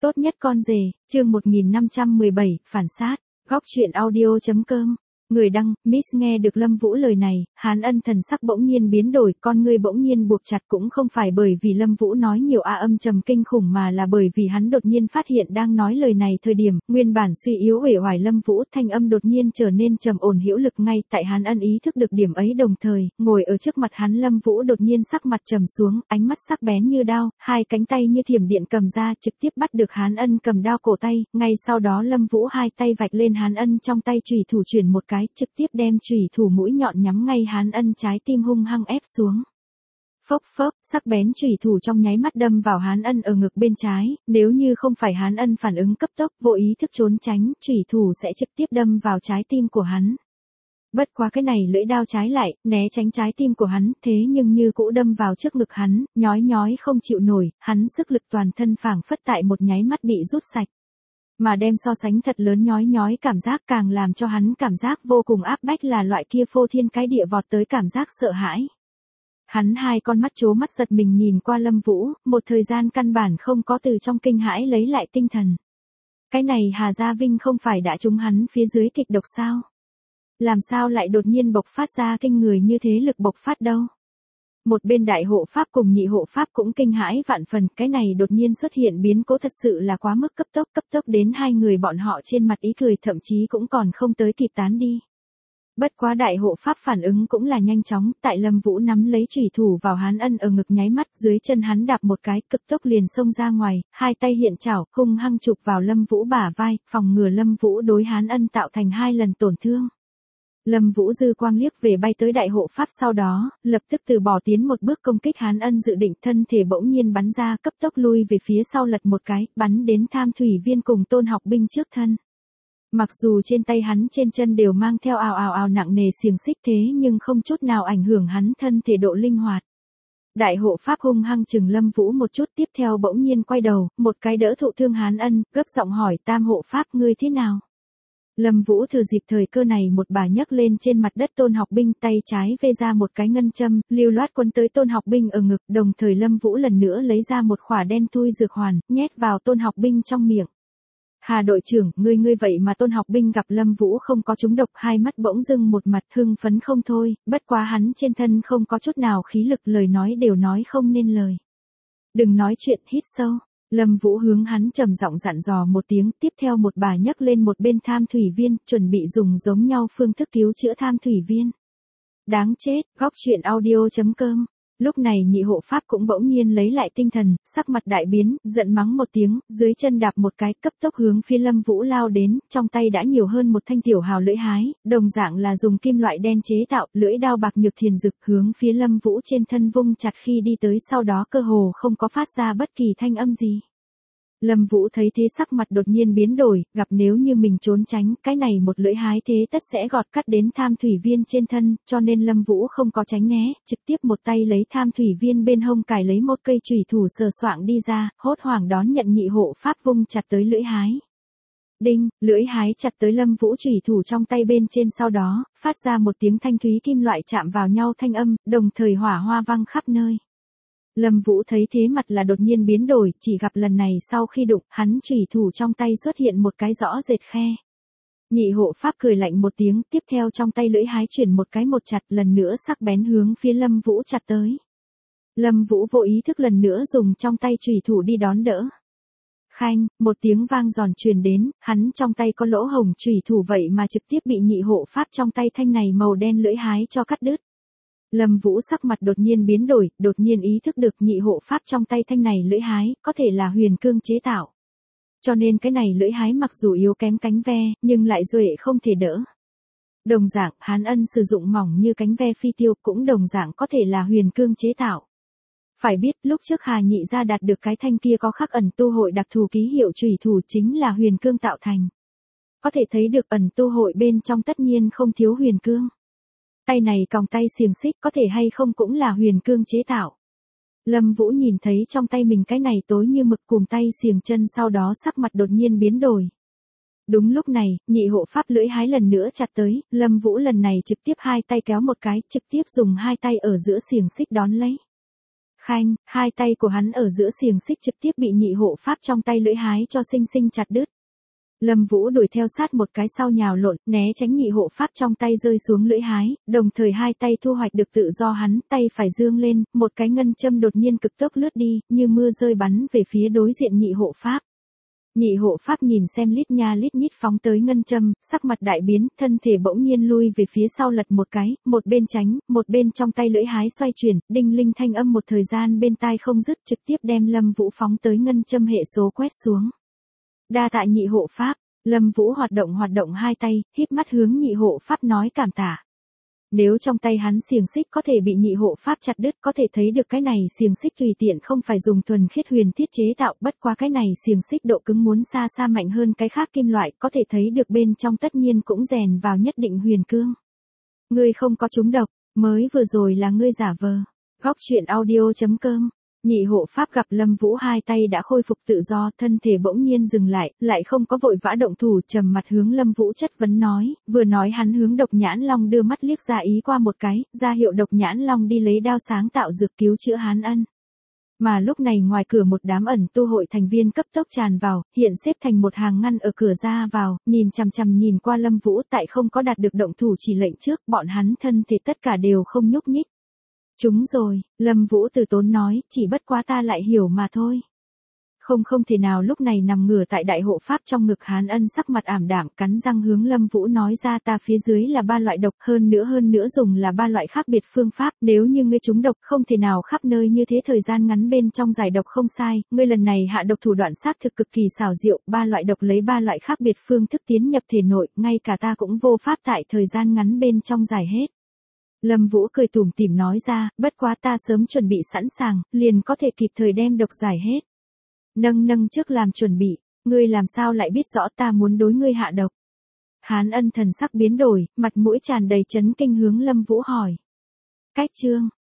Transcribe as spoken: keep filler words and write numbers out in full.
Tốt nhất con rể, chương một nghìn năm trăm mười bảy, phản sát, góc truyện audio chấm com. Người đăng, Miss nghe được Lâm Vũ lời này, Hán Ân thần sắc bỗng nhiên biến đổi, con ngươi bỗng nhiên buộc chặt cũng không phải bởi vì Lâm Vũ nói nhiều a âm trầm kinh khủng mà là bởi vì hắn đột nhiên phát hiện đang nói lời này thời điểm, nguyên bản suy yếu uể oải Lâm Vũ thanh âm đột nhiên trở nên trầm ổn hữu lực ngay tại Hán Ân ý thức được điểm ấy đồng thời, ngồi ở trước mặt hắn Lâm Vũ đột nhiên sắc mặt trầm xuống, ánh mắt sắc bén như đao, hai cánh tay như thiểm điện cầm ra trực tiếp bắt được Hán Ân cầm đao cổ tay, ngay sau đó Lâm Vũ hai tay vạch lên Hán Ân trong tay chủy thủ chuyển một cái, trực tiếp đem chủy thủ mũi nhọn nhắm ngay Hán Ân trái tim hung hăng ép xuống. Phốc phốc, sắc bén chủy thủ trong nháy mắt đâm vào Hán Ân ở ngực bên trái, nếu như không phải Hán Ân phản ứng cấp tốc, vô ý thức trốn tránh, chủy thủ sẽ trực tiếp đâm vào trái tim của hắn. Bất quá cái này lưỡi đao trái lại, né tránh trái tim của hắn, thế nhưng như cũ đâm vào trước ngực hắn, nhói nhói không chịu nổi, hắn sức lực toàn thân phảng phất tại một nháy mắt bị rút sạch. Mà đem so sánh thật lớn nhói nhói cảm giác càng làm cho hắn cảm giác vô cùng áp bách là loại kia phô thiên cái địa vọt tới cảm giác sợ hãi. Hắn hai con mắt trố mắt giật mình nhìn qua Lâm Vũ, một thời gian căn bản không có từ trong kinh hãi lấy lại tinh thần. Cái này Hà Gia Vinh không phải đã trúng hắn phía dưới kịch độc sao? Làm sao lại đột nhiên bộc phát ra kinh người như thế lực bộc phát đâu? Một bên đại hộ pháp cùng nhị hộ pháp cũng kinh hãi vạn phần, cái này đột nhiên xuất hiện biến cố thật sự là quá mức cấp tốc, cấp tốc đến hai người bọn họ trên mặt ý cười thậm chí cũng còn không tới kịp tán đi. Bất quá đại hộ pháp phản ứng cũng là nhanh chóng, tại Lâm Vũ nắm lấy chủy thủ vào Hán Ân ở ngực nháy mắt, dưới chân hắn đạp một cái, cực tốc liền xông ra ngoài, hai tay hiện chảo, hung hăng chụp vào Lâm Vũ bả vai, phòng ngừa Lâm Vũ đối Hán Ân tạo thành hai lần tổn thương. Lâm Vũ dư quang liếc về bay tới đại hộ pháp sau đó, lập tức từ bỏ tiến một bước công kích Hán Ân dự định thân thể bỗng nhiên bắn ra cấp tốc lui về phía sau lật một cái, bắn đến Tham Thủy Viên cùng Tôn Học Binh trước thân. Mặc dù trên tay hắn trên chân đều mang theo ào ào ào nặng nề xiềng xích thế nhưng không chút nào ảnh hưởng hắn thân thể độ linh hoạt. Đại hộ pháp hung hăng chừng Lâm Vũ một chút tiếp theo bỗng nhiên quay đầu, một cái đỡ thụ thương Hán Ân, gấp giọng hỏi Tam hộ pháp ngươi thế nào? Lâm Vũ thừa dịp thời cơ này một bà nhấc lên trên mặt đất Tôn Học Binh tay trái vê ra một cái ngân châm, lưu loát quấn tới Tôn Học Binh ở ngực, đồng thời Lâm Vũ lần nữa lấy ra một khỏa đen thui dược hoàn, nhét vào Tôn Học Binh trong miệng. Hà đội trưởng, ngươi ngươi vậy mà Tôn Học Binh gặp Lâm Vũ không có trúng độc, hai mắt bỗng dưng một mặt hưng phấn không thôi, bất quá hắn trên thân không có chút nào khí lực, lời nói đều nói không nên lời. Đừng nói chuyện, hít sâu. Lâm Vũ hướng hắn trầm giọng dặn dò một tiếng, tiếp theo một bà nhấc lên một bên Tham Thủy Viên, chuẩn bị dùng giống nhau phương thức cứu chữa Tham Thủy Viên. Đáng chết, góc truyện audio chấm com. Lúc này nhị hộ pháp cũng bỗng nhiên lấy lại tinh thần, sắc mặt đại biến, giận mắng một tiếng, dưới chân đạp một cái, cấp tốc hướng phía Lâm Vũ lao đến, trong tay đã nhiều hơn một thanh tiểu hào lưỡi hái, đồng dạng là dùng kim loại đen chế tạo, lưỡi đao bạc nhược thiền dực hướng phía Lâm Vũ trên thân vung chặt khi đi tới sau đó cơ hồ không có phát ra bất kỳ thanh âm gì. Lâm Vũ thấy thế sắc mặt đột nhiên biến đổi, gặp nếu như mình trốn tránh, cái này một lưỡi hái thế tất sẽ gọt cắt đến Tham Thủy Viên trên thân, cho nên Lâm Vũ không có tránh né, trực tiếp một tay lấy Tham Thủy Viên bên hông cài lấy một cây chủy thủ sờ soạng đi ra, hốt hoảng đón nhận nhị hộ pháp vung chặt tới lưỡi hái. Đinh, lưỡi hái chặt tới Lâm Vũ chủy thủ trong tay bên trên sau đó, phát ra một tiếng thanh thúy kim loại chạm vào nhau thanh âm, đồng thời hỏa hoa văng khắp nơi. Lâm Vũ thấy thế mặt là đột nhiên biến đổi, chỉ gặp lần này sau khi đụng, hắn chủy thủ trong tay xuất hiện một cái rõ rệt khe. Nhị hộ pháp cười lạnh một tiếng, tiếp theo trong tay lưỡi hái chuyển một cái một chặt, lần nữa sắc bén hướng phía Lâm Vũ chặt tới. Lâm Vũ vô ý thức lần nữa dùng trong tay chủy thủ đi đón đỡ. Khanh, một tiếng vang giòn truyền đến, hắn trong tay có lỗ hổng chủy thủ vậy mà trực tiếp bị nhị hộ pháp trong tay thanh này màu đen lưỡi hái cho cắt đứt. Lâm Vũ sắc mặt đột nhiên biến đổi, đột nhiên ý thức được nhị hộ pháp trong tay thanh này lưỡi hái, có thể là huyền cương chế tạo. Cho nên cái này lưỡi hái mặc dù yếu kém cánh ve, nhưng lại duệ không thể đỡ. Đồng dạng, Hán Ân sử dụng mỏng như cánh ve phi tiêu cũng đồng dạng có thể là huyền cương chế tạo. Phải biết, lúc trước Hà Nhị gia đạt được cái thanh kia có khắc ẩn tu hội đặc thù ký hiệu chủy thủ chính là huyền cương tạo thành. Có thể thấy được ẩn tu hội bên trong tất nhiên không thiếu huyền cương. Tay này còng tay xiềng xích có thể hay không cũng là huyền cương chế tạo. Lâm Vũ nhìn thấy trong tay mình cái này tối như mực cùm tay xiềng chân sau đó sắc mặt đột nhiên biến đổi. Đúng lúc này, nhị hộ pháp lưỡi hái lần nữa chặt tới, Lâm Vũ lần này trực tiếp hai tay kéo một cái, trực tiếp dùng hai tay ở giữa xiềng xích đón lấy. Khanh, hai tay của hắn ở giữa xiềng xích trực tiếp bị nhị hộ pháp trong tay lưỡi hái cho sinh sinh chặt đứt. Lâm Vũ đuổi theo sát một cái sau nhào lộn, né tránh nhị hộ pháp trong tay rơi xuống lưỡi hái, đồng thời hai tay thu hoạch được tự do hắn, tay phải dương lên, một cái ngân châm đột nhiên cực tốc lướt đi, như mưa rơi bắn về phía đối diện nhị hộ pháp. Nhị hộ pháp nhìn xem lít nha lít nhít phóng tới ngân châm, sắc mặt đại biến, thân thể bỗng nhiên lui về phía sau lật một cái, một bên tránh, một bên trong tay lưỡi hái xoay chuyển, đinh linh thanh âm một thời gian bên tai không dứt, trực tiếp đem Lâm Vũ phóng tới ngân châm hệ số quét xuống. Đa tạ nhị hộ pháp, Lâm Vũ hoạt động hoạt động hai tay, híp mắt hướng nhị hộ pháp nói cảm tạ. Nếu trong tay hắn xiềng xích có thể bị nhị hộ pháp chặt đứt, có thể thấy được cái này xiềng xích tùy tiện không phải dùng thuần khiết huyền thiết chế tạo, bất quá cái này xiềng xích độ cứng muốn xa xa mạnh hơn cái khác kim loại, có thể thấy được bên trong tất nhiên cũng rèn vào nhất định huyền cương. Ngươi không có trúng độc, mới vừa rồi là ngươi giả vờ. Góc truyện audio chấm com. Nhị hộ pháp gặp Lâm Vũ hai tay đã khôi phục tự do, thân thể bỗng nhiên dừng lại, lại không có vội vã động thủ, trầm mặt hướng Lâm Vũ chất vấn nói, vừa nói hắn hướng Độc Nhãn Long đưa mắt liếc ra ý qua một cái, ra hiệu Độc Nhãn Long đi lấy đao sáng tạo dược cứu chữa Hán Ân. Mà lúc này ngoài cửa một đám ẩn tu hội thành viên cấp tốc tràn vào, hiện xếp thành một hàng ngăn ở cửa ra vào, nhìn chằm chằm nhìn qua Lâm Vũ, tại không có đạt được động thủ chỉ lệnh trước, bọn hắn thân thể tất cả đều không nhúc nhích. Chúng rồi, Lâm Vũ từ tốn nói, chỉ bất quá ta lại hiểu mà thôi. Không không thể nào lúc này nằm ngửa tại đại hộ pháp trong ngực Hán Ân sắc mặt ảm đạm cắn răng hướng Lâm Vũ nói ra ta phía dưới là ba loại độc hơn nữa hơn nữa dùng là ba loại khác biệt phương pháp, nếu như ngươi trúng độc không thể nào khắp nơi như thế thời gian ngắn bên trong giải độc không sai, ngươi lần này hạ độc thủ đoạn xác thực cực kỳ xảo diệu, ba loại độc lấy ba loại khác biệt phương thức tiến nhập thể nội, ngay cả ta cũng vô pháp tại thời gian ngắn bên trong giải hết. Lâm Vũ cười tủm tỉm nói ra, bất quá ta sớm chuẩn bị sẵn sàng, liền có thể kịp thời đem độc giải hết. Nâng nâng trước làm chuẩn bị, ngươi làm sao lại biết rõ ta muốn đối ngươi hạ độc? Hán Ân thần sắc biến đổi, mặt mũi tràn đầy chấn kinh hướng Lâm Vũ hỏi. Cách chương,